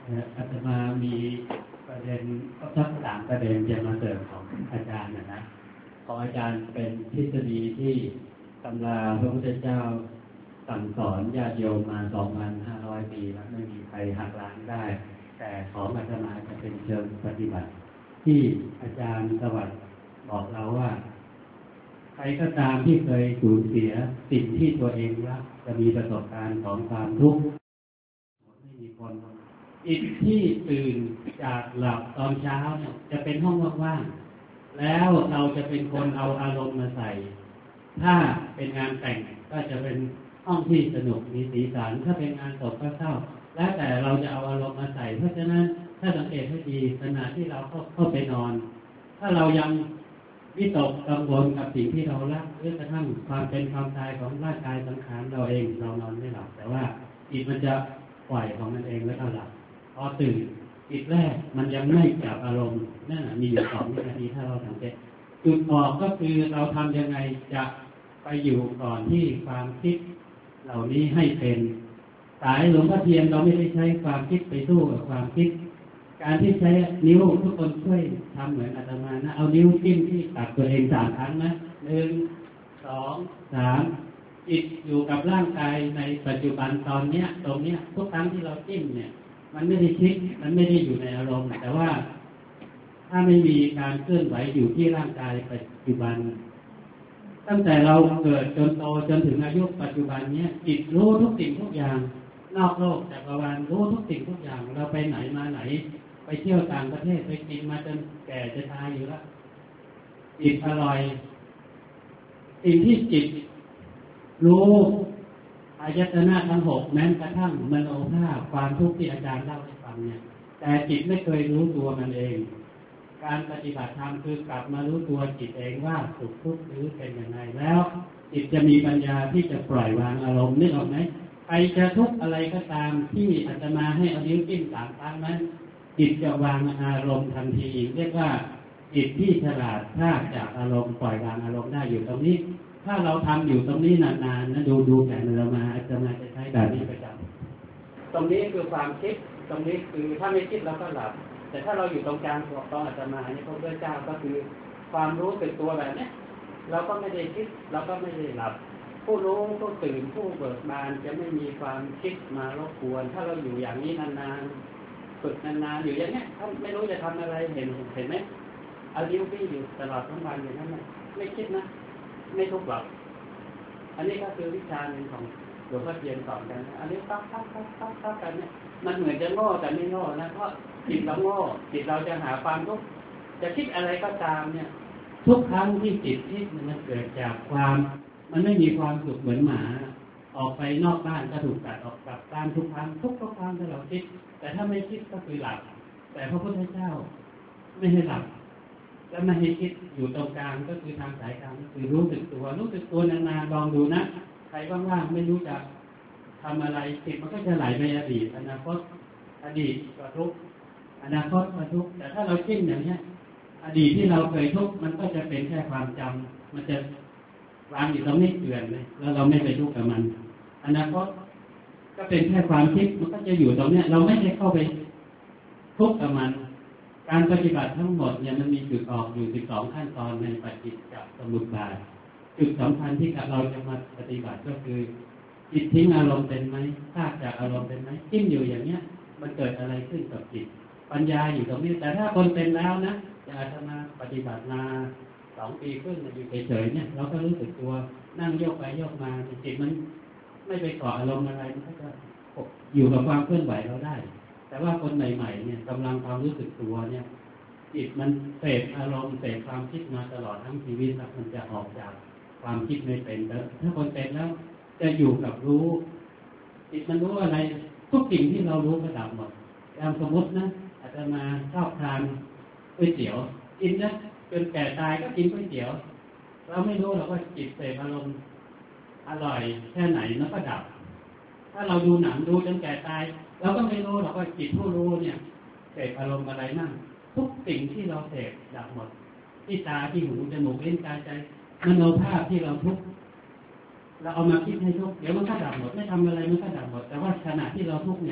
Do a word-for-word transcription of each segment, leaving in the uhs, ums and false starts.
อาตมามีประเด็นสักสามประเด็นจะมาเสริมของอาจารย์นะนะของอาจารย์เป็นทฤษฎีที่ตำราพระพุทธเจ้าสั่งสอนญาติโยมมา สองพันห้าร้อย ปีแล้วไม่มีใครหักล้างได้แต่ของอาตมาจะเป็นเชิงปฏิบัติที่อาจารย์สวัสดิ์บอกเราว่าใครก็ตามที่เคยสูญเสียสิ่งที่ตัวเองรักจะมีประสบการณ์ของความทุกข์ไม่มีคนอิฐที่ตื่นจากหลับตอนเช้าเนี่ยจะเป็นห้องว่างๆแล้วเราจะเป็นคนเอาอารมณ์มาใส่ถ้าเป็นงานแต่งก็จะเป็นห้องที่สนุกมีสีสันถ้าเป็นงานศพก็เศร้าแล้วแต่เราจะเอาอารมณ์มาใส่เพราะฉะนั้นถ้าสังเกตให้ดีขณะที่เราเข้าเข้าไปนอนถ้าเรายังวิตกกังวลกับสิ่งที่เรารักหรือกระทั่งความเป็นความตายของร่างกายสังขารเราเองเรานอนไม่หลับแต่ว่าจิตมันจะปล่อยของมันเองแล้วก็หลับพอตื่นจิตแรกมันยังไม่จับอารมณ์นั่นมีอยู่สองนาทีถ้าเราสังเกตจุดออกก็คือเราทำยังไงจะไปอยู่ก่อนที่ความคิดเหล่านี้ให้เป็นสายหลวงพ่อเทียนเราไม่ได้ใช้ความคิดไปสู้กับความคิดการที่ใช้นิ้วทุกคนช่วยทำเหมือนอาตมานะเอานิ้วจิ้มที่ตักตัวเองสามครั้งนะหนึ่งสองสามจิตอยู่กับร่างกายในปัจจุบันตอนเนี้ยตรงเนี้ยทุกครั้งที่เราจิ้มเนี่ยมันไม่ได้คิดมันไม่ได้อยู่ในอารมณ์แต่ว่าถ้าไม่มีการเคลื่อนไหวอยู่ที่ร่างกายปัจจุบันตั้งแต่เราเกิดจนโตจนถึงอายุปัจจุบันเนี้ยจิตรู้ทุกสิ่งทุกอย่างนอกโลกจักรวาลรู้ทุกสิ่งทุกอย่างเราไปไหนมาไหนไปเที่ยวต่างประเทศไปกินมาจนแก่จะตายอยู่แล้วจิตอร่อยสิ่งที่จิตรู้อายตนะทั้งหกแม้กระทั่งมโนภาพความทุกข์ที่อาจารย์เล่าให้ฟังเนี่ยแต่จิตไม่เคยรู้ตัวมันเองการปฏิบัติธรรมคือกลับมารู้ตัวจิตเองว่าสุขทุกข์หรือเป็นยังไงแล้วจิตจะมีปัญญาที่จะปล่อยวางอารมณ์นึกออกไหมใครจะทุกข์อะไรก็ตามที่อาตมาให้เอานิ้วจิ้มสามครั้งนั้นจิตจะวางอารมณ์ทันทีเรียกว่าจิตที่ฉลาดพลากจากอารมณ์ปล่อยวางอารมณ์ได้อยู่ตรงนี้ถ้าเราทำอยู่ตรงนี้นานๆนะดูดูแผนเรามาอาตมาจะใช้แบบนี้ประจำตรงนี้คือความคิดตรงนี้คือถ้าไม่คิดเราก็หลับแต่ถ้าเราอยู่ตรงกลางของตอนอาตมาเนี่ยพระพุทธเจ้าก็คือความรู้สึกตัวแบบนี้เราก็ไม่ได้คิดเราก็ไม่ได้หลับผู้รู้ผู้ตื่นผู้เบิกบานจะไม่มีความคิดมารบกวนถ้าเราอยู่อย่างนี้นานๆฝึกนานๆอยู่อย่างนี้ถ้าไม่รู้จะทำอะไรเห็นเห็นไหมเอาลิ้วปี้อยู่ตลอดทั้งวันอย่างนั้นไม่คิดนะไม่ทุกข์หรอกอันนี้ก็คือวิชาหนึ่งของหลวงพ่อเทียนสอนกันอันนี้ปั๊บปั๊บปั๊บปั๊บปั๊บกันเนี่ยมันเหมือนจะโง่แต่ไม่โง่นะเพราะจิตเราโง่จิตเราจะหาความทุกข์จะคิดอะไรก็ตามเนี่ยทุกครั้งที่จิตคิดมันเกิดจากความมันไม่มีความสุขเหมือนหมาออกไปนอกบ้านก็ถูกตัดออกกลับบ้านทุกครั้งทุกทุกครั้งที่เราคิดแต่ถ้าไม่คิดก็คือหลับแต่พระพุทธเจ้าไม่ให้หลับและไม่ให้คิดอยู่ตรงกลางก็คือทางสายกลางก็คือรู้สึกตัวรู้สึกตัวนานๆลองดูนะใครว่างๆไม่รู้จะทำอะไรจิตมันก็จะไหลไปอดีตอนาคตอดีตก็ทุกข์อนาคตก็ทุกข์แต่ถ้าเราคิดอย่างนี้อดีตที่เราเคยทุกข์มันก็จะเป็นแค่ความจำมันจะวางอยู่ตรงนี้เกลื่อนเลยแล้วเราไม่ไปทุกข์กับมันอนาคตก็เป็นแค่ความคิดมันก็จะอยู่ตรงนี้เราไม่ได้เข้าไปทุกข์กับมันการปฏิบัติทั้งหมดเนี่ยมันมีจุดออกอยู่สิบสองขั้นตอนในปฏิจจสมุปบาทจุดสำคัญที่เราจะมาปฏิบัติก็คือจิตทิ้งอารมณ์เป็นไหมพลากจากอารมณ์เป็นไหมจิ้มอยู่อย่างเนี้ยมันเกิดอะไรขึ้นกับจิตปัญญาอยู่ตรงนี้แต่ถ้าคนเป็นแล้วนะจะอาจจะมาปฏิบัติมาสองปีครึ่งอยู่เฉยๆเนี่ยเราก็รู้สึกตัวนั่งโยกไปโยกมาจิตมันไม่ไปเกาะอารมณ์อะไรมันก็จะอยู่กับความเคลื่อนไหวเราได้แต่ว่าคนใหม่ๆเนี่ยกำลังความรู้สึกตัวเนี่ยจิตมันเสพอารมณ์เสพความคิดมาตลอดทั้งชีวิตแล้วมันจะออกจากความคิดไม่เป็นแล้วถ้าคนเป็นแล้วจะอยู่กับรู้จิตมันรู้อะไรทุกสิ่งที่เรารู้ก็ดับหมดอย่างสมมตินะอาจจะมาชอบทานก๋วยเตี๋ยวกินนะจนแก่ตายก็กินก๋วยเตี๋ยวเราไม่รู้หรอกว่าจิตเสพอารมณ์อร่อยแค่ไหนแล้วก็ดับถ้าเราดูหนังดูจนแก่ตายเราก็ไม่รู้หรอกว่าจิตผู้รู้เนี่ยเสพอารมณ์อะไรมั่งทุกสิ่งที่เราเสพดับหมดที่ตาที่หูจมูกลิ้นกายใจมโนภาพที่เราทุกข์เราเอามาคิดให้ทุกข์เดี๋ยวมันก็ดับหมดไม่ทำอะไรมันก็ดับหมดแต่ว่าขณะที่เราทุกข์เนี่ย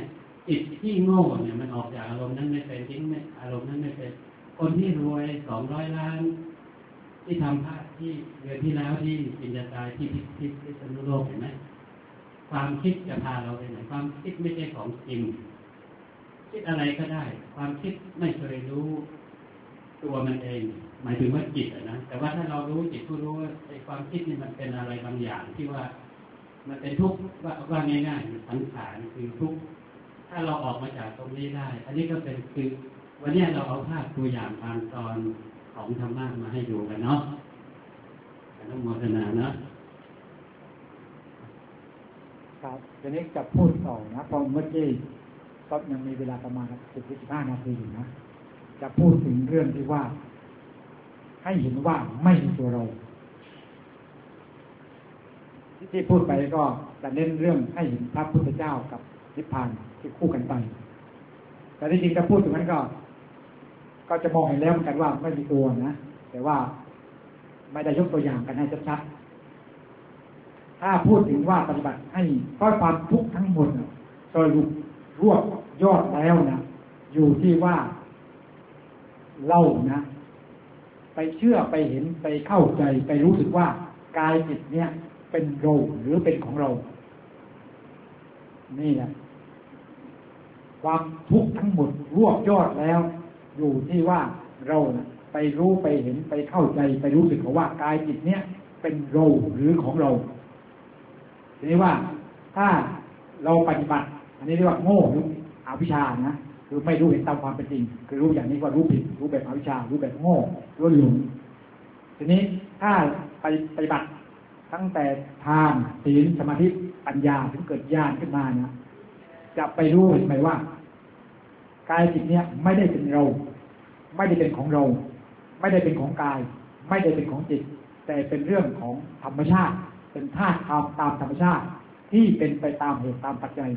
จิตที่โง่เนี่ยมันออกจากอารมณ์นั้นไม่เป็นทิ้งไม่อารมณ์นั้นไม่เป็นคนที่รวยสองร้อยล้านที่ทำพระที่เดือนที่แล้วที่อินเดียตายที่พิพิธพิษณุโลกเห็นไหมความคิดจะพาเราไปไหนความคิดไม่ใช่ของจริงคิดอะไรก็ได้ความคิดไม่เคยรู้ตัวมันเองหมายถึงว่าจิตนะแต่ว่าถ้าเรารู้จิตผู้รู้ว่าไอ้ความคิดนี่มันเป็นอะไรบางอย่างที่ว่ามันเป็นทุกข์ว่าว่าง่ายๆสังขารคือทุกข์ถ้าเราออกมาจากตรงนี้ได้อันนี้ก็เป็นคือวันนี้เราเอาภาพตัวอย่างบางตอนของธรรมะมาให้ดูกันเนาะอนุโมทนาเนาะครับทีนี้จะพูดต่อนะพอเมื่อกี้ก็ยังมีเวลาประมาณสิบถึงสิบห้านาทีอยู่นะจะพูดถึงเรื่องที่ว่าให้เห็นว่าไม่มีตัวเราที่พูดไปก็จะเน้นเรื่องให้เห็นพระพุทธเจ้ากับนิพพานที่คู่กันไปแต่ที่จริงจะพูดถึงนั้นก็ก็จะมองเห็นแล้วเหมือนกันว่าไม่มีตัวนะแต่ว่าไม่ได้ยกตัวอย่างกันให้ชัดๆถ้าพูดถึงว่าปฏิบัติให้เพราะความทุกข์ทั้งหมดสรุปรวบยอดแล้วนะอยู่ที่ว่าเรานะไปเชื่อไปเห็นไปเข้าใจไปรู้สึกว่ากายจิตเนี่ยเป็นเราหรือเป็นของเรานี่แหละความทุกข์ทั้งหมดรวบยอดแล้วอยู่ที่ว่าเรานะไปรู้ไปเห็นไปเข้าใจไปรู้สึกว่ากายจิตเนี่ยเป็นเราหรือของเราทีนี้ว่าถ้าเราปฏิบัติอันนี้เรียกว่าโง่หรืออวิชชานะคือไม่รู้เห็นตามความเป็นจริงคือรู้อย่างนี้ว่ารู้ผิดรู้แบบอวิชชารู้แบบโง่รู้หลงทีนี้ถ้าไปปฏิบัติตั้งแต่ทานศีลสมาธิปัญญาถึงเกิดญาณขึ้นมานะจะไปรู้เห็นไหมว่ากายจิตเนี่ยไม่ได้เป็นเราไม่ได้เป็นของเราไม่ได้เป็นของกายไม่ได้เป็นของจิตแต่เป็นเรื่องของธรรมชาติเป็นธาตุตามตามธรรมชาติที่เป็นไปตามเหตุตามปัจจัย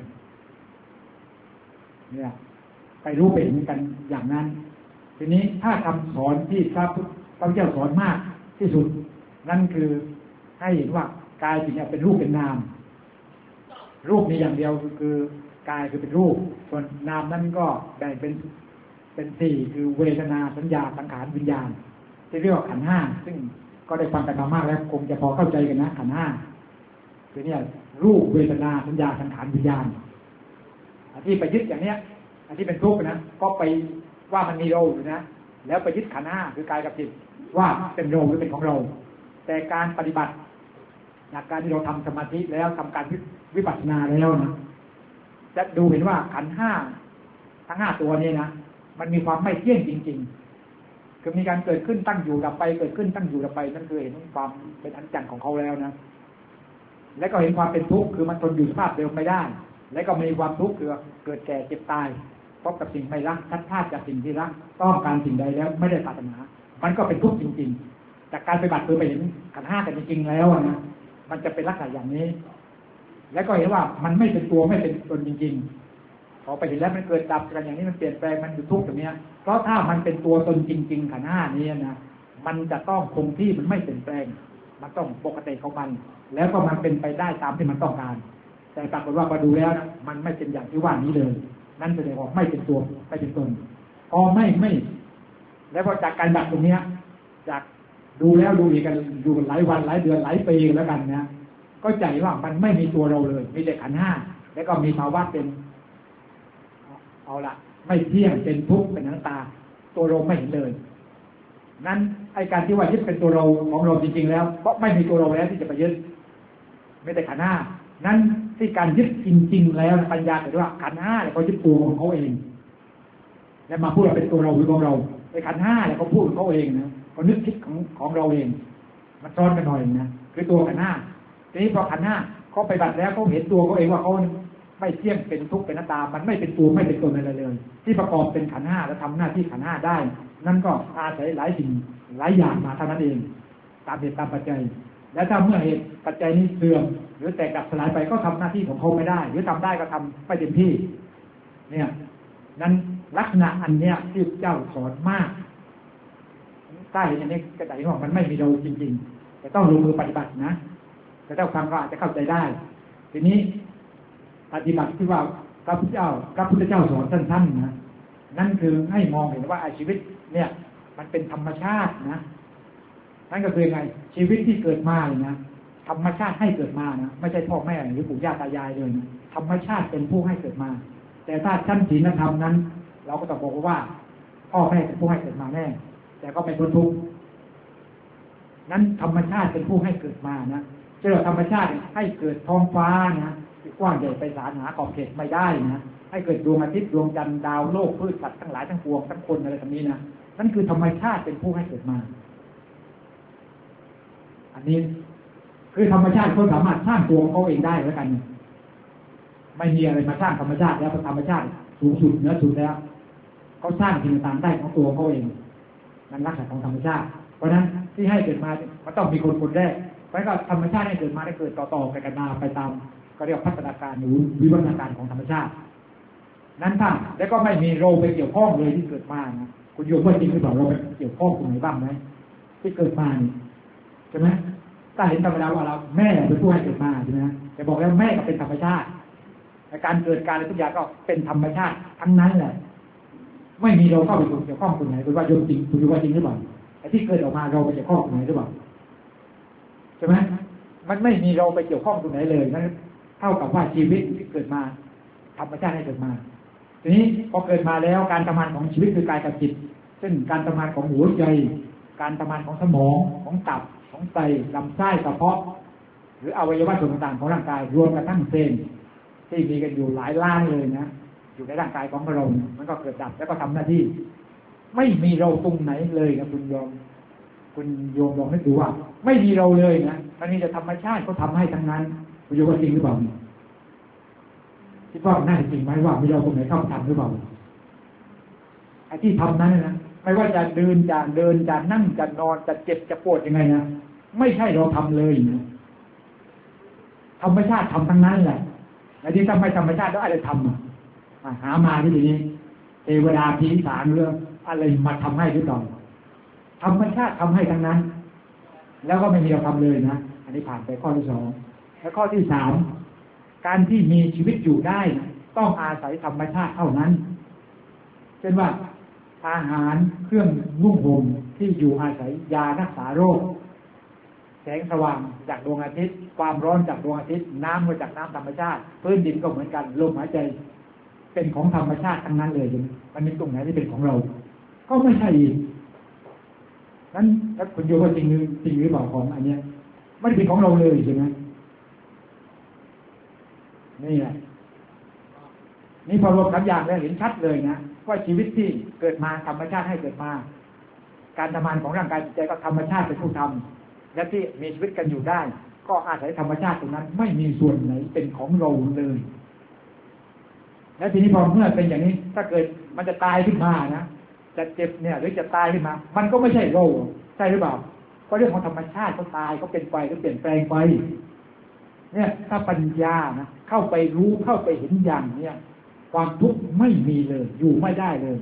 เนี่ยไปรู้ไปเห็นกันอย่างนั้นทีนี้ถ้าคำสอนที่พระพุทธเจ้าสอนมากที่สุดนั่นคือให้เห็นว่ากายจิตเนี่ยเป็นรูปเป็นนามรูปมีอย่างเดียวคือกายคือเป็นรูปส่วนนามนั้นก็แบ่งเป็นเป็นสี่คือเวทนาสัญญาสังขารวิญญาณที่เรียกว่าขันธ์ห้าซึ่งก็ได้ฟังกันมามากแล้วคงจะพอเข้าใจกันนะขันธ์ห้าคือเนี่ยรูปเวทนาสัญญาสังขารวิญญาณที่ไปยึดอย่างเนี้ยอันที่เป็นทุกข์นะก็ไปว่ามันมีเราอยู่นะแล้วไปยึดขันธ์ห้าคือกายกับจิตว่าเป็นเราหรือเป็นของเราแต่การปฏิบัติจากการที่เราทำสมาธิแล้วทำการวิปัสสนาแล้วนะจะดูเห็นว่าขันธ์ห้าทั้งห้าตัวนี้นะมันมีความไม่เที่ยงจริงๆคือมีการเกิดขึ้นตั้งอยู่ดับไปเกิดขึ้นตั้งอยู่ดับไปนั่นคือเห็นความเป็นอนิจจังของเขาแล้วนะและก็เห็นความเป็นทุกข์คือมันทนอยู่สภาพเดิมไม่ได้และก็มีความทุกข์คือเกิดแก่เจ็บตายพบกับสิ่งไม่รักทัดทาดจากสิ่งที่รักต้องการสิ่งใดแล้วไม่ได้ปรารถนามันก็เป็นทุกข์จริงๆจากการปฏิบัติคือไปเห็นขันธ์ห้ากันจริงๆแล้วนะมันจะเป็นลักษณะอย่างนี้แล้วก็เห็นว่ามันไม่เป็นตัวไม่เป็นตนจริงๆพอไปเห็นแล้วมันเกิดดับกันอย่างนี้มันเปลี่ยนแปลงมันอยู่ทุกข์อย่างนี้เพราะถ้ามันเป็นตัวตนจริงๆขันธ์ห้านี้นะมันจะต้องคงที่มันไม่เปลี่ยนแปลงมันต้องปกติของมันแล้วก็มันเป็นไปได้ตามที่มันต้องการแต่ปรากฏว่าพอดูแล้วนะมันไม่เป็นอย่างที่ว่านี้เลยนั่นแสดงว่าไม่เป็นตัวไม่เป็นตนพอไม่ไม่แล้วพอจากการดับตรงนี้จากดูแล้วดูอีกกันดูหลายวันหลายเดือนหลายปีแล้วกันนะก็ใจว่ามันไม่มีตัวเราเลยมีแต่ขันธ์ห้าแล้วก็มีภาวะเป็นเอาละไม่เที่ยงเป็นทุกข์เป็นอนัตตาตัวเราไม่เห็นเลยนั้นไอการที่ว่ายึดเป็นตัวเราของเราจริงๆแล้วเพราะไม่มีตัวเราแล้วที่จะไปยึดไม่แต่ขันธ์ห้านั้นที่การยึดจริงๆแล้วปัญญาเกิดว่าขันธ์ห้าเนี่ยเขายึดตัวของเขาเองแล้วมาพูดว่าเป็นตัวเราหรือของเราไอขันธ์ห้าเนี่ยเขาพูดของเขาเองนะเขานึกคิดของของเราเองมันซ้อนกันหน่อยนะคือตัวขันธ์ห้าทีนี้พอขันธ์ห้าเขาไปบัตรแล้วเขาเห็นตัวเขาเองว่าเขาไม่เที่ยงเป็นทุกข์เป็นอนัตตามันไม่เป็นตัวไม่เป็นตนอะไรเลยที่ประกอบเป็นขันธ์ห้าและทำหน้าที่ขันธ์ห้าได้นั่นก็อาศัยหลายสิ่งหลายอย่างมาเท่านั้นเองตามเหตุตามปัจจัยและถ้าเมื่อเหตุปัจจัยนี้เสื่อมหรือแตกดับสลายไปก็ทำหน้าที่ของเขาไม่ได้หรือทำได้ก็ทำไม่เต็มที่เนี่ยนั้นลักษณะอันเนี้ยที่เจ้าสอนมากถ้าเห็นอย่างนี้ก็จะเห็นว่ามันไม่มีเราจริงๆแต่ต้องลงมือปฏิบัตินะแต่เจ้าฟังก็อาจจะเข้าใจได้ทีนี้ปฏิบัติที่ว่าระพุทธเจ้าพระพุทธเจ้าสอนสั้นๆนะนั่นคือให้มองเห็นว่าชีวิตเนี่ยมันเป็นธรรมชาตินะนั่นก็คือไงชีวิตที่เกิดมาเลยนะธรรมชาติให้เกิดมานะไม่ใช่พ่อแม่หรือปู่ย่าตายายเลยนะธรรมชาติเป็นผู้ให้เกิดมาแต่ถ้าชั้นศีลธรรมนั้นเราก็ต้องบอกว่าพ่อแม่เป็นผู้ให้เกิดมาแน่แต่ก็ไม่พ้นทุกข์นั้นธรรมชาติเป็นผู้ให้เกิดมานะเจอธรรมชาติให้เกิดท้องฟ้านะกว้างใหญ่ไพศาลหาขอบเขตไม่ได้นะให้เกิดดวงอาทิตย์ดวงจันทร์ดาวโลกพืชสัตว์ทั้งหลายทั้งปวงทั้งคนอะไรทั้งนี้นะนั่นคือธรรมชาติเป็นผู้ให้เกิดมาอันนี้คือธรรมชาติเขาสามารถสร้างตัวเขาเองได้แล้วกันไม่มีอะไรมาสร้างธรรมชาติแล้วธรรมชาติสูงสุดเหนือสุดแล้วเขาสร้างสิ่งต่างๆได้ของตัวเขาเองนั่นลักษณะของธรรมชาติเพราะฉะนั้นที่ให้เกิดมามันต้องมีคนคนแรกเพราะก็ธรรมชาติให้เกิดมาได้เกิดต่อๆไปกันมาไปตามก็เรียกพัฒนาการหรือวิวัฒนาการของธรรมชาตินั้นถ้าแล้วก็ไม่มีเราไปเกี่ยวข้องเลยที่เกิดมานะคุณโยมว่าจริงหรือเปล่าเราไปเกี่ยวข้องตรงไหนบ้างไหมที่เกิดมานี่ใช่ไหมถ้าเห็นธรรมดาว่าเราแม่เป็นผู้ให้เกิดมาใช่ไหมแต่บอกแล้วแม่ก็เป็นธรรมชาติในการเกิดการอะไรทุกอย่างก็เป็นธรรมชาติทั้งนั้นแหละไม่มีเราเข้าไปเกี่ยวข้องตรงไหนคุณว่าโยมจริงคุณโยมว่าจริงหรือเปล่าไอ้ที่เกิดออกมาเราไปเกี่ยวข้องตรงไหนหรือเปล่าใช่ไหมมันไม่มีเราไปเกี่ยวข้องตรงไหนเลยนั่นเท่ากับว่าชีวิตที่เกิดมาธรรมชาติให้เกิดมาทีนี้พอเกิดมาแล้วการทำงานของชีวิตคือกายกับจิตเช่นการทำงานของหัวใจการทำงานของสมองของตับของไตลำไส้กระเพาะหรืออวัยวะส่วนต่างๆของร่างกายรวมกระทั่งเซลล์ที่มีกันอยู่หลายล้านเลยนะอยู่ในร่างกายของเรามันก็เกิดดับแล้วก็ทำหน้าที่ไม่มีเราตรงไหนเลยนะคุณโยมคุณโยมลองนึกดูว่าไม่มีเราเลยนะอันนี้จะธรรมชาติเขาทำให้ทั้งนั้นคุณโยมว่าจริงหรือเปล่าคิดว่าน่าจริงไหมว่ามีเราตรงไหนเข้าทำหรือเปล่าไอ้ที่ทำนั้นนะไม่ว่าจะเดินจะเดินจะนั่งจะนอนจะเจ็บจะปวดยังไงนะไม่ใช่เราทำเลยนะธรรมชาติทำทั้งนั้นแหละไอ้ที่ทำไม่ธรรมชาติแล้วอะไรทำอ่ะหามาที่นี้เทวดาผีสางเรื่องอะไรมาทำให้หรือเปล่าธรรมชาติทำให้ทั้งนั้นแล้วก็ไม่มีเราทำเลยนะอันนี้ผ่านไปข้อที่สองแล้วข้อที่สามการที่มีชีวิตอยู่ได้ต้องอาศัยธรรมชาติเท่านั้นเช่นว่าอาหารเครื่องนุ่งห่มที่อยู่อาศัยยารักษาโรคแสงสว่างจากดวงอาทิตย์ความร้อนจากดวงอาทิตย์น้ำมาจากน้ำธรรมชาติพื้นดินก็เหมือนกันลมหายใจเป็นของธรรมชาติทั้งนั้นเลยมันมีตรงไหนที่เป็นของเราก็ไม่ใช่อีกนั้นถ้าคุณโยมว่าจริงหรือจริงหรือเปล่าของอันเนี้ยไม่ได้เป็นของเราเลยใช่ไหมนี่แหละนี่พอรวมสามอย่างแล้วเห็นชัดเลยนะว่าชีวิตที่เกิดมาธรรมชาติให้เกิดมาการทำงานของร่างกายจิตใจก็ธรรมชาติเป็นผู้ทำและที่มีชีวิตกันอยู่ได้ก็อาศัยธรรมชาติตรงนั้นไม่มีส่วนไหนเป็นของเราเลยและทีนี้พอเมื่อเป็นอย่างนี้ถ้าเกิดมันจะตายขึ้นมานะจะเจ็บเนี่ยหรือจะตายขึ้นมามันก็ไม่ใช่เราใช่หรือเปล่าเพราะเรื่องของธรรมชาติเขาตายเขาเป็นไปเขาเปลี่ยนแปลงไปเนี่ยถ้าปัญญานะเข้าไปรู้เข้าไปเห็นอย่างเนี่ยความทุกข์ไม่มีเลยอยู่ไม่ได้เลย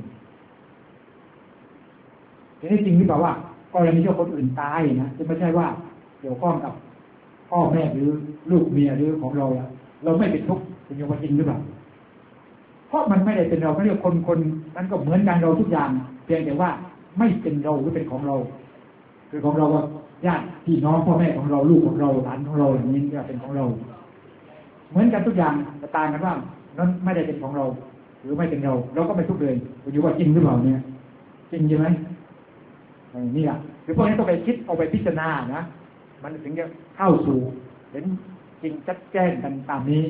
ทีนี้จริงหรือเปล่าว่ากรณีที่คนอื่นตายนะจะไม่ใช่ว่าเกี่ยวข้องกับพ่อแม่หรือลูกเมียหรือของเราเราไม่เป็นทุกข์เป็นโยมจริงหรือเปล่าเพราะมันไม่ได้เป็นเราเขาเรียกคนคนนั้นก็เหมือนกันเราทุกอย่างเพียงแต่ว่าไม่เป็นเราหรือเป็นของเราคือของเราว่าญาติพี่น้องพ่อแม่ของเราลูกของเราหลานของเราอย่างนี้ก็เป็นของเราเหมือนกันทุกอย่างแต่ต่างกันว่านั้นไม่ได้เป็นของเราหรือไม่เป็นเราเราก็ไม่ทุกข์เลยคุณอยู่ว่าจริงหรือเปล่าเนี่ยจริงใช่ไหมนี่แหละคือพวกนี้ต้องไปคิดเอาไปพิจารณานะมันถึงจะเข้าสู่เห็นจริงชัดแจ้งกันตามนี้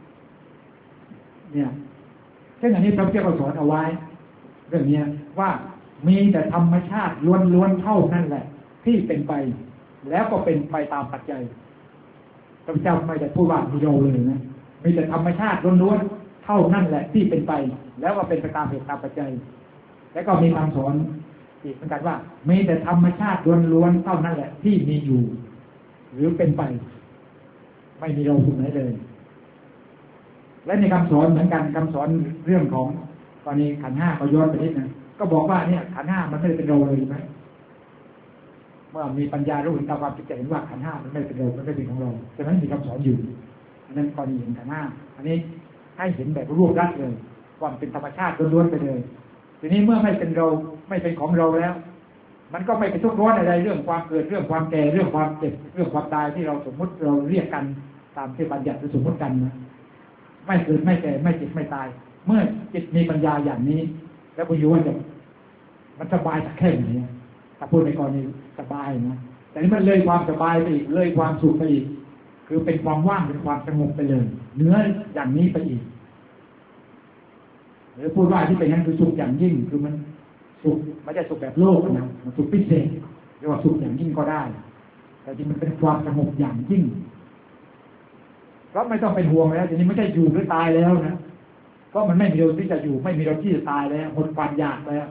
เนี่ยเช่นอันนี้พระพุทธเจ้าสอนเอาไว้เรื่องนี้ว่ามีแต่ธรรมชาติล้วนๆเท่านั้นแหละที่เป็นไปแล้วก็เป็นไปตามปัจจัยพระพุทธเจ้าไม่ได้พูดว่ามีเราเลยนะมีแต่ธรรมชาติล้วนๆเท่านั้นแหละที่เป็นไปแล้วก็เป็นไปตามเหตุตามปัจจัยแล้วก็มีคำสอนอีกเหมือนกันว่ามีแต่ธรรมชาติล้วนๆเท่านั้นแหละที่มีอยู่หรือเป็นไปไม่มีเราตรงไหนเลยและในคำสอนเหมือนกันคำสอนเรื่องของกรณีขันธ์ห้าก็ย้อนไปนิดนึงก็บอกว่าเนี่ยขันธ์ห้ามันไม่ได้เป็นเราเลยไหมเมื่อมีปัญญารู้เห็นตามความจริงจะเห็นว่าขันธ์ห้ามันไม่เป็นเรามันไม่เป็นของเราฉะนั้นมีคำสอนอยู่อันนั้นกรณีเห็นขันธ์ห้าอันนี้ให้เห็นแบบรวบรัดเลยความเป็นธรรมชาติล้วนๆไปเลยทีนี้เมื่อไม่เป็นเราไม่เป็นของเราแล้วมันก็ไม่เป็นทุกข์ร้อนอะไรเรื่องความเกิดเรื่องความแก่เรื่องความเจ็บเรื่องความตายที่เราสมมุติเราเรียกกันตามที่บัญญัติหรือสมมติกันนะไม่เกิดไม่แก่ไม่เจ็บไม่ตายเมื่อจิตมีปัญญาอย่างนี้แล้วคุณโยมจะมันสบายสักแค่ไหนถ้าพูดในกรณีสบายนะแต่นี่มันเลยความสบายไปอีกเลยความสุขไปอีกคือเป็นความว่างเป็นความสงบไปเลยเหนืออย่างนี้ไปอีกหรือพูดว่าที่เป็นนั้นคือสุขอย่างยิ่งคือมันสุขไม่ใช่สุขแบบโลกนะมันสุขพิเศษเรียกว่าสุขอย่างยิ่งก็ได้แต่จริงมันเป็นความสงบอย่างยิ่งเพราะไม่ต้องเป็นห่วงแล้วทีนี้ไม่ใช่อยู่หรือตายแล้วนะเพราะมันไม่มีเราที่จะอยู่ไม่มีเราที่จะตายแล้วหมดความอยากแล้ว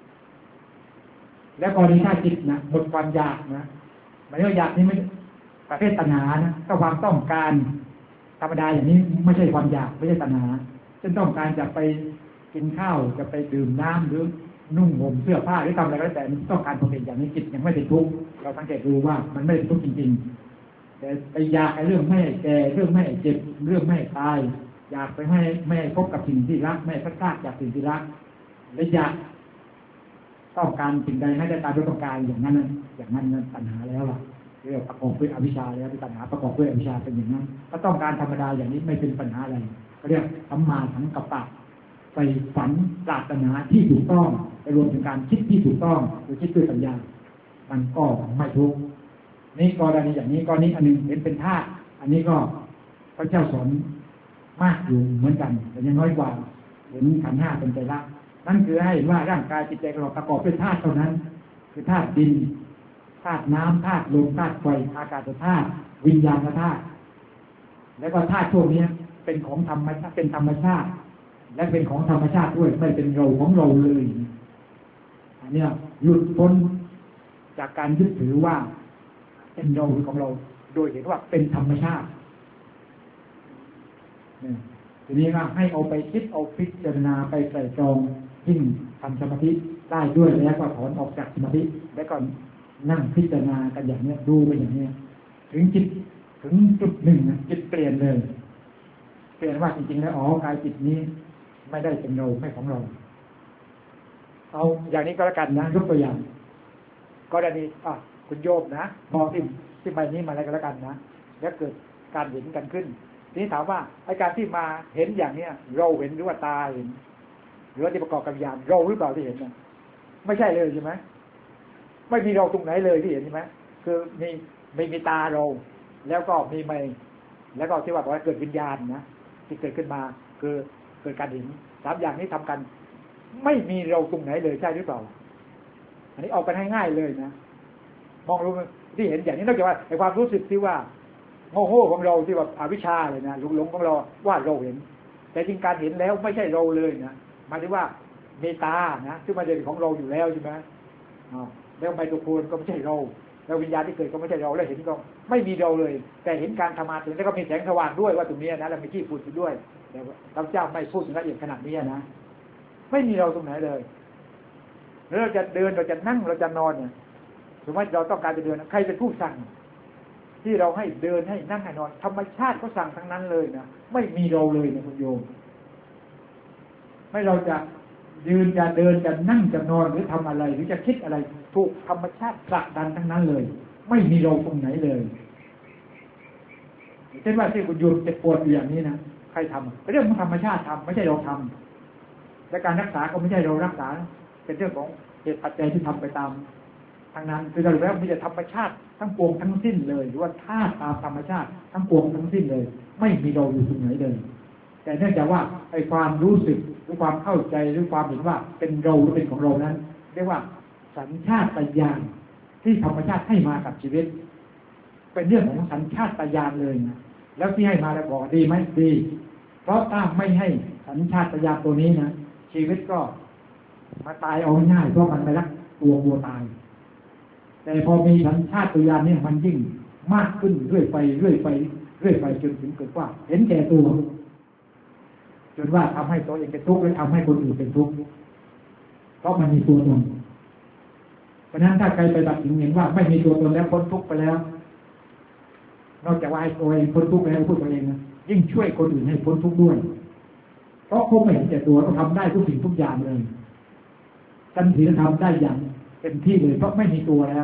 แล้วกรณีถ้าจิตนะหมดความอยากนะหมายถึงอยากนี้ไม่ประเภทตัณหานะก็ความต้องการธรรมดาอย่างนี้ไม่ใช่ความอยากไม่ใช่ตัณหาเช่นต้องการจะไปกินข้าวจะไปดื่มน้ำหรือนุ่งห่มเสื้อผ้าหรือทำอะไรก็แล้วแต่ต้องการความเป็นอย่างนี้จิตยังไม่เป็นทุกข์เราสังเกตดูว่ามันไม่เป็นทุกข์จริงๆแต่ไปอยากไอ้เรื่องไม่แก่เรื่องไม่เจ็บเรื่องไม่ตายอยากไปให้ไม่พบกับสิ่งที่รักไม่พลาดจากสิ่งที่รักและอยากต้องการสิ่งใดให้ได้ตามที่ต้องการอย่างนั้นอย่างนั้นนั้นปัญหาแล้วล่ะเรียกประกอบด้วยอวิชชาแล้วเป็นปัญหาประกอบด้วยอวิชชาเป็นอย่างนั้นถ้าต้องการธรรมดาอย่างนี้ไม่เป็นปัญหาอะไรเขาเรียกสัมมาสังกัปปะไปฝันปรารถนาที่ถูกต้องไปรวมถึงการคิดที่ถูกต้องหรือคิดด้วยปัญญามันก็ไม่ทุกข์นี่กรณีอย่างนี้กรณีอันหนึ่งเห็นเป็นธาตุอันนี้ก็พระเจ้าสอนมากอยู่เหมือนกันแต่ยังน้อยกว่าเห็นขันธ์ห้าเป็นใจรักนั่นคือให้เห็นว่าร่างกายจิตใจของเราประกอบด้วยธาตุเท่านั้นคือธาตุดินธาตุน้ำธาตุลมธาตุไฟอากาศธาตุวิญญาณธาตุแล้วก็ธาตุพวกนี้เป็นของธรรมชาติเป็นธรรมชาติและเป็นของธรรมชาติด้วยไม่เป็นเราของเราเลยอันนี้หลุดพ้นจากการยึดถือว่าเป็นเราหรือของเราโดยเห็นว่าเป็นธรรมชาติทีนี้ก็ให้เอาไปคิดเอาพิจารณาไปไตร่ตรองยิ่งทำสมาธิได้ด้วยแล้วก็ถอนออกจากสมาธิแล้วก็นั่งพิจารณากันอย่างนี้ดูไปอย่างนี้ถึงจิตถึงจุดหนึ่งจิตเปลี่ยนเลยเปลี่ยนว่าจริงๆแล้วอ๋อกายจิตนี้ไม่ได้เป็นเราไม่ของเราเอาอย่างนี้ก็แล้วกันนะยกตัวอย่างกรณีอ่ะคุณโยมนะมองที่ที่ใบนี้มาอะไรก็แล้วกันนะแล้วเกิดการเห็นกันขึ้นทีนี้ถามว่าไอ้การที่มาเห็นอย่างเนี้ยเราเห็นหรือว่าตาเห็นหรือว่าที่ประกอบกับญาณเราหรือเปล่าที่เห็นนะไม่ใช่เลยใช่ไหมไม่มีเราตรงไหนเลยที่เห็นใช่ไหมคือมีไม่มีตาเราแล้วก็มีไม่แล้วก็ที่ว่าบอกว่าเกิดวิญญาณนะที่เกิดขึ้นมาคือเกิดการเห็นสามอย่างนี้ทำกันไม่มีเราตรงไหนเลยใช่หรือเปล่าอันนี้เอากันง่ายๆเลยนะมองรู้ที่เห็นอย่างนี้นอกจากว่าไอ้ความรู้สึกที่ว่าโง่โง่ของเราที่ว่าอวิชชาเลยนะหลงหลงของเราว่าเราเห็นแต่จริงการเห็นแล้วไม่ใช่เราเลยนะหมายถึงว่าเมตตานะที่มาเด่นของเราอยู่แล้วใช่ไหมอ๋อแล้วไมโตคอนก็ไม่ใช่เราแล้ววิญญาณที่เกิดก็ไม่ใช่เราแล้วเห็นก็ไม่มีเราเลยแต่เห็นการทำงานถึงแล้วก็มีแสงสว่างด้วยว่าตรงนี้นะแล้วมีที่พูดด้วยแต่พระเจ้าไม่พูดถึงละเอียดขนาดนี้นะไม่มีเราตรงไหนเลยแล้วเราจะเดินเราจะนั่งเราจะนอนเนี่ยสมมติเราต้องการจะเดินใครเป็นผู้สั่งที่เราให้เดินให้นั่งให้นอนธรรมชาติเขาสั่งทั้งนั้นเลยนะไม่มีเราเลยนะคุณโยมไม่เราจะยืนจะเดินจะนั่งจะนอนหรือทำอะไรหรือจะคิดอะไรถูกธรรมชาติผลักดันทั้งนั้นเลยไม่มีเราตรงไหนเลยเช่นว่าที่คุณโยมเจ็บปวดอย่างนี้นะใครทำเรื่องของธรรมชาติทำไม่ใช่เราทำและการรักษาก็ไม่ใช่เรารักษาเป็นเรื่องของเหตุปัจจัยที่ทำไปตามทางนั้นคือเราแล้วมีแต่ธรรมชาติทั้งปวงทั้งสิ้นเลยหรือว่าธาตุตามธรรมชาติทั้งปวงทั้งสิ้นเลยไม่มีเราอยู่ตรงไหนเลยแต่เนื่องจากว่าไอ้ความรู้สึกหรือความเข้าใจหรือความเห็นว่าเป็นเราหรือเป็นของเรานั้นเรียกว่าสัญชาตญาณที่ธรรมชาติให้มากับชีวิตเป็นเรื่องของสัญชาตญาณเลยนะแล้วที่ให้มาแล้วบอกดีไหมดีเพราะถ้าไม่ให้สัญชาตญาณตัวนี้นะชีวิตก็มาตายเอาง่ายเพราะมันไปรักตัววัวตายแต่พอมีสัญชาตญาณเนี่ยมันยิ่งมากขึ้นเรื่อยไปเรื่อยไปเรื่อยไปจนถึงเกิดว่าเห็นแก่ตัวจนว่าทำให้ตัวเองเป็นทุกข์และทำให้คนอื่นเป็นทุกข์เพราะมันมีตัวตนเพราะนั้นถ้าใครไปตัดสินเห็นว่าไม่มีตัวตนแล้วพ้นทุกข์ไปแล้วนอกจากว่าให้ตัวเองพ้นทุกข์แล้วพูดตัวเองนะยิ่งช่วยคนอื่นให้พ้นทุกข์ด้วยเพราะคงไม่เห็นแก่ตัวก็ทำได้ทุกสิ่งทุกอย่างเลยท่านศีลธรรมได้อย่างเต็มที่เลยเพราะไม่มีตัวแล้ว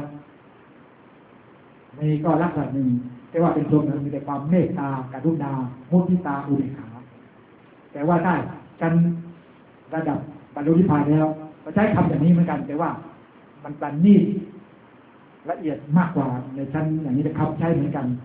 มีก็ลักษณะหนึ่งแต่ว่าเป็นพรหมนั้นมีแต่ความเมตตากรุณามุทิตาอุเบกขาแต่ว่าถ้าชั้นระดับบรรลุนิพพานแล้วก็ใช้คำอย่างนี้เหมือนกันแต่ว่ามันปราณีตละเอียดมากกว่าในชั้นอย่างนี้จะคำใช้เหมือนกัน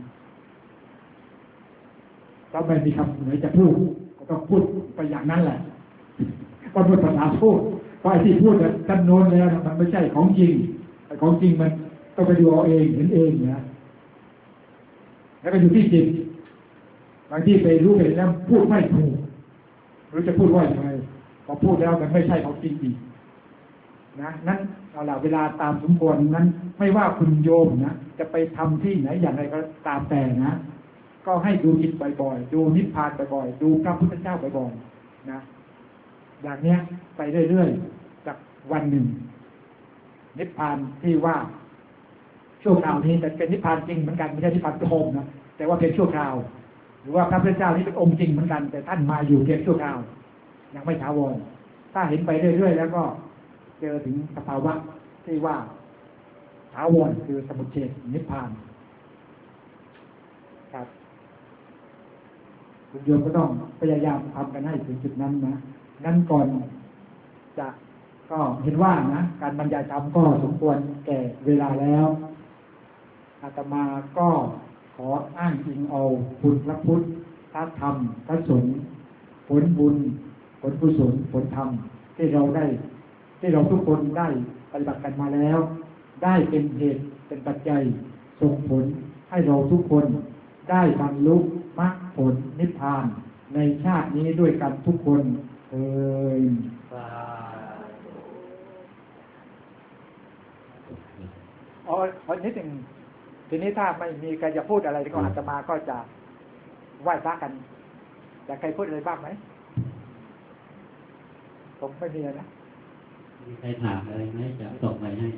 เราไม่มีคำไหนจะพูดก็ต้องพูดไปอย่างนั้นแหละก็พูดภาษาพูดเพราะไอ้ที่พูดชั้นโน้นแล้วมันไม่ใช่ของจริงไอ้ของจริงมันต้องไปดูเอาเองเห็นเองนะแล้วก็อยู่ที่จิตบางที่ไปรู้ไปแล้วพูดไม่ถูกหรือจะพูดว่าอย่างไรพอพูดแล้วมันไม่ใช่ของจริงอีกนะนั้นเอาล่ะเวลาตามสมควรนั้นไม่ว่าคุณโยมนะจะไปทำที่ไหนอย่างไรก็ตามแต่นะก็ให้ดูจิตบ่อยๆดูนิพพานบ่อยๆดูพระพุทธเจ้าบ่อยๆนะอย่างเนี้ยไปเรื่อยๆจากวันหนึ่งนิพพานที่ว่าชั่วคราวนี้แต่เป็นนิพพานจริงเหมือนกันไม่ใช่นิพพานโทมนะแต่ว่าเป็นชั่วคราวหรือว่าพระพุทธเจ้านี้เป็นองค์จริงเหมือนกันแต่ท่านมาอยู่เพียงชั่วคราวยังไม่ถาวรถ้าเห็นไปเรื่อยๆแล้วก็เจอถึงสภาวะที่ว่าถาวรคือสมุทเฉทนิพพานครับคุณโยมก็ต้องพยายามทำกันให้ถึงจุดนั้นนะนั้นก่อนจะก็เห็นว่านะการบรรยายธรรมก็สมควรแก่เวลาแล้วอาตมาก็ขออ้างอิงเอาคุณพระพุทธพระธรรมพระสงฆ์ผลบุญผลกุศลผลธรรมที่เราได้ที่เราทุกคนได้ปฏิบัติกันมาแล้วได้เป็นเหตุเป็นปัจจัยส่งผลให้เราทุกคนได้บรรลุมรรคผลนิพพานในชาตินี้ด้วยกันทุกคนเอ่ยอ๋อขอนิดหนึ่งทีนี้ถ้าไม่มีใครจะพูดอะไรก็อาตมาก็จะไหว้พระกันอยากใครพูดอะไรบ้างไหมผมไม่มีนะมีใครถามอะไรไหมจะส่งไปให้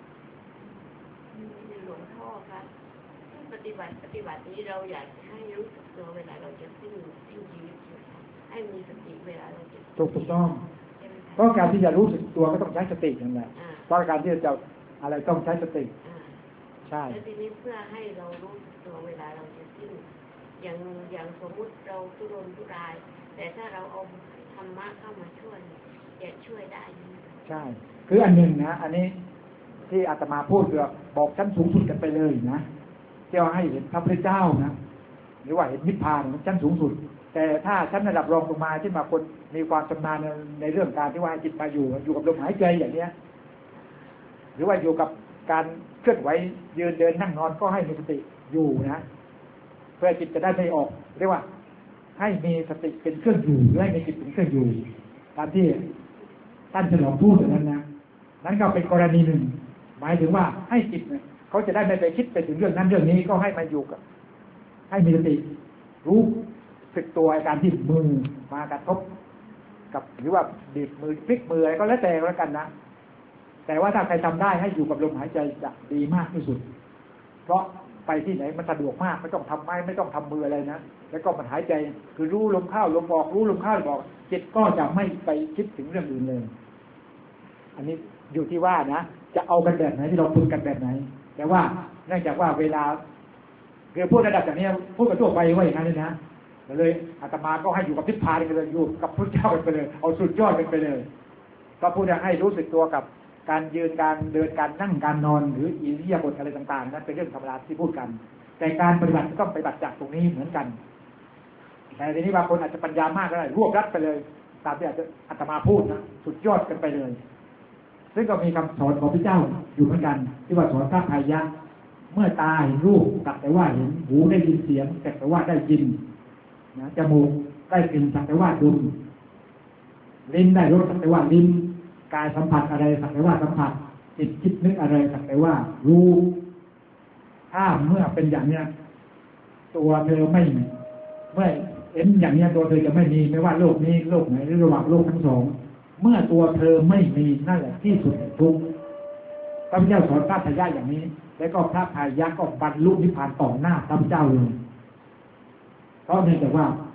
หลวงพ่อครับปฏิบัติปฏิบัตินี้เราอยากให้รู้สึกตัวเวลาเราจะสิ้นสิ้นชีวิตให้มีสติเวลาเราจะถูกถูกต้องเพราะการที่จะรู้สึกตัวก็ต้องใช้สตินั่นแหละเพราะการที่จะอะไรต้องใช้สติใช่แล้วทีนี้เพื่อให้เรารู้สึกตัวเวลาเราจะสิ้นอย่างอย่างสมมุติเราทุรนทุรายแต่ถ้าเราเอาธรรมะเข้ามาช่วยจะช่วยได้ใช่คืออันหนึ่งนะอันนี้ที่อาตมาพูดคือบอกชั้นสูงสุดกันไปเลยนะที่ว่าให้เห็นพระพุทธเจ้านะหรือว่าเห็นนิพพานชั้นสูงสุดแต่ถ้าชั้นระดับรองลงมาที่มาคนมีความชำนาญในเรื่องการที่ว่าจิตมาอยู่อยู่กับลมหายใจอย่างเนี้ยหรือว่าอยู่กับการเคลื่อนไหวยืนเดินนั่งนอนก็ให้มีสติอยู่นะเพื่อจิตจะได้ไม่ออกเรียกว่าให้มีสติเป็นเครื่องอยู่หรือให้มีจิตเป็นเครื่องอยู่ตามที่ท่านฉลองพูดอย่างนั้นนะนั้นก็เป็นกรณีหนึ่งหมายถึงว่าให้จิตเนี่ยเขาจะได้ไม่ไปคิดไปถึงเรื่องนั้นเรื่องนี้ก็ให้มาอยู่กับให้มีสติรู้สึกตัวการที่มือมากระทบกับหรือว่าบีบมือพลิกมืออะไรก็แล้วแต่แล้วกันนะแต่ว่าถ้าใครทำได้ให้อยู่กับลมหายใจจะดีมากที่สุดเพราะไปที่ไหนมันสะดวกมากไม่ต้องทำไม้ไม่ต้องทำมืออะไรนะแล้วก็มันหายใจคือรู้ลมเข้าลมออกรู้ลมเข้าลมออกจิตก็จะไม่ไปคิดถึงเรื่องอื่นเลยอันนี้อยู่ที่ว่านะจะเอากันแบบไหนที่เราพูดกันแบบไหนแต่ว่าเนื่องจากว่าเวลาคือพูดระดับอย่างนี้พูดกับทั่วไปว่าอย่างนั้นเลยนะเลยอาตมาก็ให้อยู่กับทิพพานกันเลยอยู่กับพระเจ้ากันไปเลยเอาสุดยอดกันไปเลยก็พูดให้รู้สึกตัวกับการยืนการเดินการนั่งการนอนหรืออิริยาบถอะไรต่างๆนั้นเป็นเรื่องธรรมดาที่พูดกันแต่การปฏิบัติต้องปฏิบัติจากตรงนี้เหมือนกันแต่ทีนี้บางคนอาจจะปัญญามากก็ได้รวบรัดไปเลยตามที่อาจจะอาตมาพูดนะสุดยอดกันไปเลยซึ่งก็มีคำสอนของพระเจ้าอยู่เหมือนกันที่ว่าสอนพระพายะเมื่อตาเห็นรูปสักแต่ว่าเห็นหูได้ยินเสียงสักแต่ว่าได้ยินนะจมูกได้กลิ่นสักแต่ว่าดมลิ้นได้รสสักแต่ว่าลิ้มกายสัมผัสอะไรสักแต่ว่าสัมผัสจิตคิดนึกอะไรสักแต่ว่ารู้ถ้าเมื่อเป็นอย่างเนี้ยตัวเธอไม่เมื่อเห็นอย่างนี้ตัวเธอจะไม่มีไม่ว่าโลกนี้โลกไหนหรือระหว่างโลกทั้งสองเมื่อตัวเธอไม่มีนั่นแหละที่สุดทุกข์พระพุทธเจ้าสอนพระพายะอย่างนี้แล้วก็พระพายะก็บรรลุนิพพานต่อหน้าพระพุทธเจ้าเลยเพราะเนื่องจากว่าพ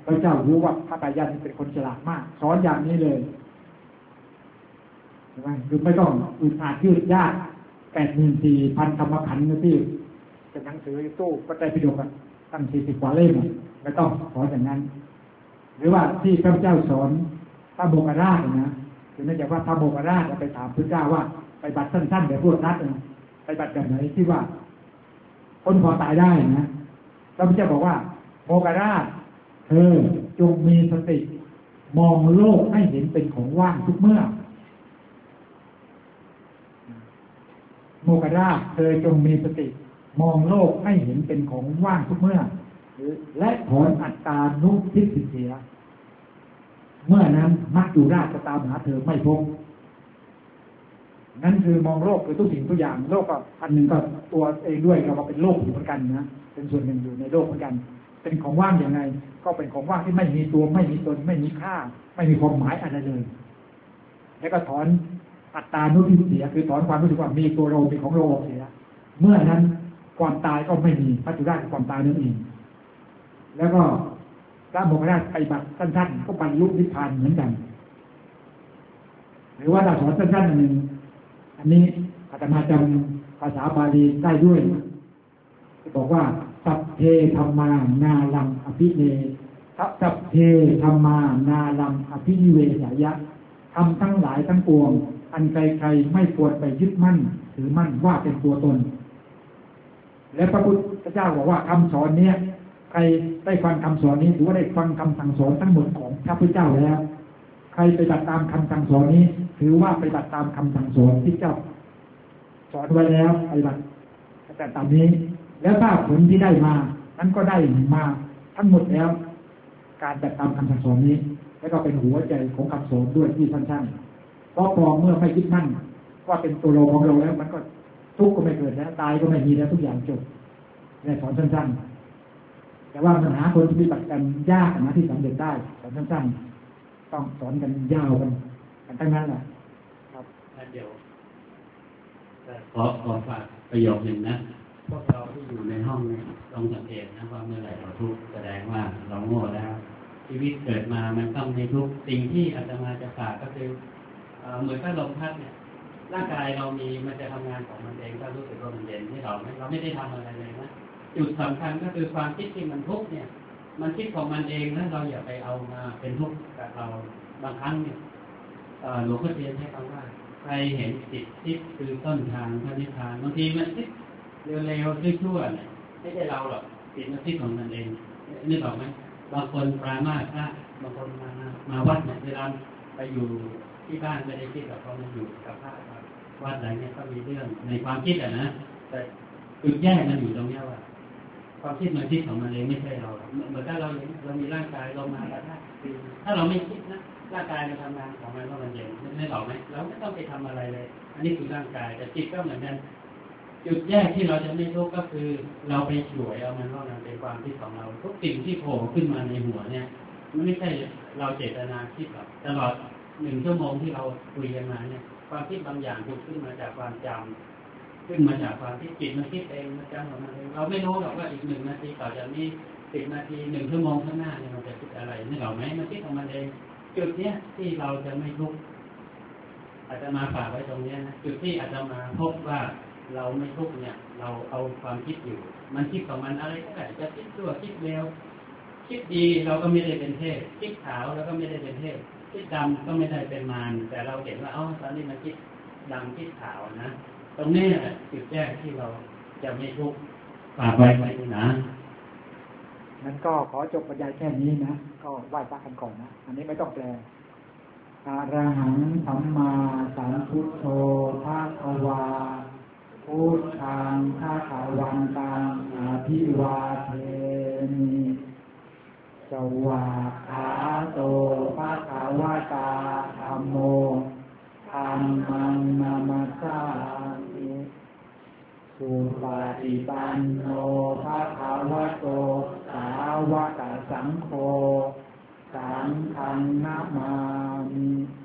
พระเจ้ารู้ว่าพระตายันเป็นคนฉลาดมากสอนอย่างนี้เลยใช่ไหมคือไม่ต้องอึดอัดยืดยากแปดหมื่นสี่พันธรรมขันธ์ที่เป็นหนังสือตู้พระไตรปิฎกตั้งสี่สิบกว่าเล่มไม่ต้องสอนอย่างนั้นหรือว่าที่พระเจ้าสอนพระโมคคัลลานะคือเนื่องจากว่าพระโมคคัลลาไปถามพระเจ้าว่าไปบัตรสั้นๆแบบพวกนัดไปบัตรแบบไหนที่ว่าคนพอตายได้นะพระพุทธเจ้าบอกว่าโมคคัลลาเธอจงมีสติมองโลกให้เห็นเป็นของว่างทุกเมื่อโมคคัลลาเธอจงมีสติมองโลกให้เห็นเป็นของว่างทุกเมื่อและถอนอัตตานุทิฏฐิเสียเมื่อนั้นมัจจุราชจะตามหาเธอไม่พบนั่นคือมองโลกคือทุกสิ่งทุกอย่างโลกก็อันหนึ่งก็ตัวเองด้วยเราเป็นโลกอยู่เหมือนกันนะเป็นส่วนหนึ่งอยู่ในโลกเหมือนกันเป็นของว่างอย่างไรก็เป็นของว่างที่ไม่มีตัวไม่มีตนไม่มีค่าไม่มีความหมายอะไรเลยแล้วก็ถอนอัตตานุทิฏฐิเสียคือถอนความรู้สึกว่ามีตัวเรามีของเราเสียเมื่อนั้นความตายก็ไม่มีมัจจุราชความตายนั่นเองแล้วก็พระโมคคัลลาไปบัตรสั้นๆก็บรรลุนิพพานเหมือนกันหรือว่าเราสอนสั้นๆอันหนึ่งอันนี้อาตมาจำภาษาบาลีได้ด้วยบอกว่าสัพเพธัมมานาลังอภิเนสัพเพธัมมานาลังอภินิเวสยะทำทั้งหลายทั้งปวงอันใครๆไม่ควรไปยึดมั่นถือมั่นว่าเป็นตัวตนและพระพุทธเจ้าบอกว่าคำสอนนี้ใครได้ฟังคำสอนนี้ถือว่าได้ฟังคำสั่งสอนทั้งหมดของพระพุทธเจ้าแล้วใครไปตัดตามคำสั่งสอนนี้ถือว่าไปตัดตามคำสั่งสอนที่เจ้าสอนไว้แล้วไปตัดแต่ตามนี้แล้วถ้าผลที่ได้มานั้นก็ได้มาทั้งหมดแล้วการตัดตามคำสั่งสอนนี้แล้วก็เป็นหัวใจของคำสอนด้วยที่สั้นๆเพราะพอเมื่อไม่ยึดมั่นว่าเป็นตัวเราของเราแล้วมันก็ทุกข์ก็ไม่เกิดแล้วตายก็ไม่มีแล้วทุกอย่างจบในสอนสั้นๆแต่ว่าปัญหาคนที่ปฏิบัติกันยากนะที่สำเร็จได้สอนสั้นๆต้องสอนกันยาวกันกันทั้งนั้นแหละครับเดี๋ยวขอขอฝากประโยคหนึ่งนะพวกเราที่อยู่ในห้องนี้ลองสังเกตนะว่าเมื่อไหร่เราทุกข์แสดงว่าเราโง่แล้วชีวิตเกิดมามันต้องมีทุกข์สิ่งที่อาตมาจะฝากก็คือเหมือนกับลมพัดเนี่ยร่างกายเรามีมันจะทำงานของมันเองก็รู้สึกว่ามันเย็นที่เราไม่เราไม่ได้ทำอะไรเลยนะจุดสำคัญก็คือความคิดที่มันทุกข์เนี่ยมันคิดของมันเองแล้วเราอย่าไปเอามาเป็นทุกข์กับเราบางครั้งเนี่ยหลวงพ่อเทียนให้คำว่าใครเห็นจิตคิดคือต้นทางพระนิพพานบางทีมันคิดเร็วๆชั่วๆเนี่ยไม่ใช่เราหรอกจิตมันคิดของมันเองนึกออกไหมบางคนปรามาสพระบางคนมามาวัดเนี่ยเวลาไปอยู่ที่บ้านไม่ได้คิดกับเขาอยู่กับพระวัดไหนเนี่ยก็มีเรื่องในความคิดอ่ะนะแต่จุดแยกมันอยู่ตรงนี้ว่าความคิดมันคิดของมันเองไม่ใช่เราเหมือนถ้าเราเรามีร่างกายเรามาแล้วถ้าเราไม่คิดนะร่างกายมันทำงานของมันว่ามันเย็นไม่หรอกไหมเราไม่ต้องไปทำอะไรเลยอันนี้คือร่างกายแต่จิตก็เหมือนกันจุดแยกที่เราจะไม่ทุกข์ก็คือเราไปฉวยเอามันว่ามันเป็นความคิดของเราทุกสิ่งที่โผล่ขึ้นมาในหัวเนี่ยมันไม่ใช่เราเจตนาคิดหรอกตลอดหนึ่งชั่วโมงที่เราคุยกันมาเนี่ยความคิดบางอย่างถูกขึ้นมาจากความจำขึ้นมาจากความที่จิตมันคิดเองมันจำของมันเองเราไม่รู้หรอกว่าอีกหนึ่งนาทีต่อจากนี้สิบนาทีหนึ่งชั่วโมงข้างหน้าเนี่ยมันจะคิดอะไรนึกออกไหมมันคิดของมันเองจุดเนี้ยที่เราจะไม่ทุกข์อาจจะมาฝากไว้ตรงนี้นะจุดที่อาจจะมาพบว่าเราไม่ทุกข์เนี่ยเราเอาความคิดอยู่มันคิดของมันอะไรก็ได้จะคิดชั่วคิดเลวคิดดีเราก็ไม่ได้เป็นเทพคิดขาวเราก็ไม่ได้เป็นเทพคิดดำก็ไม่ได้เป็นมารแต่เราเห็นว่าอ๋อตอนนี้มันคิดดำคิดขาวนะตรงนี้แหละจุดแยกที่เราจะไม่ทุกข์ฝากไว้ไว้นะนั้นก็ขอจบบรรยายแค่นี้นะก็ไหว้พระกันก่อนนะอันนี้ไม่ต้องแปลอะระหังสัมมาสัมพุทโธภะคะวาพุทธังภะคะวันตังอะภิวาเทมิสวากขาโตภะคะวะตาธัมโมธัมมังนามัสสามิสุปฏิปันโนภะคะวะโตสาวกสังโฆสังฆังนะมามิ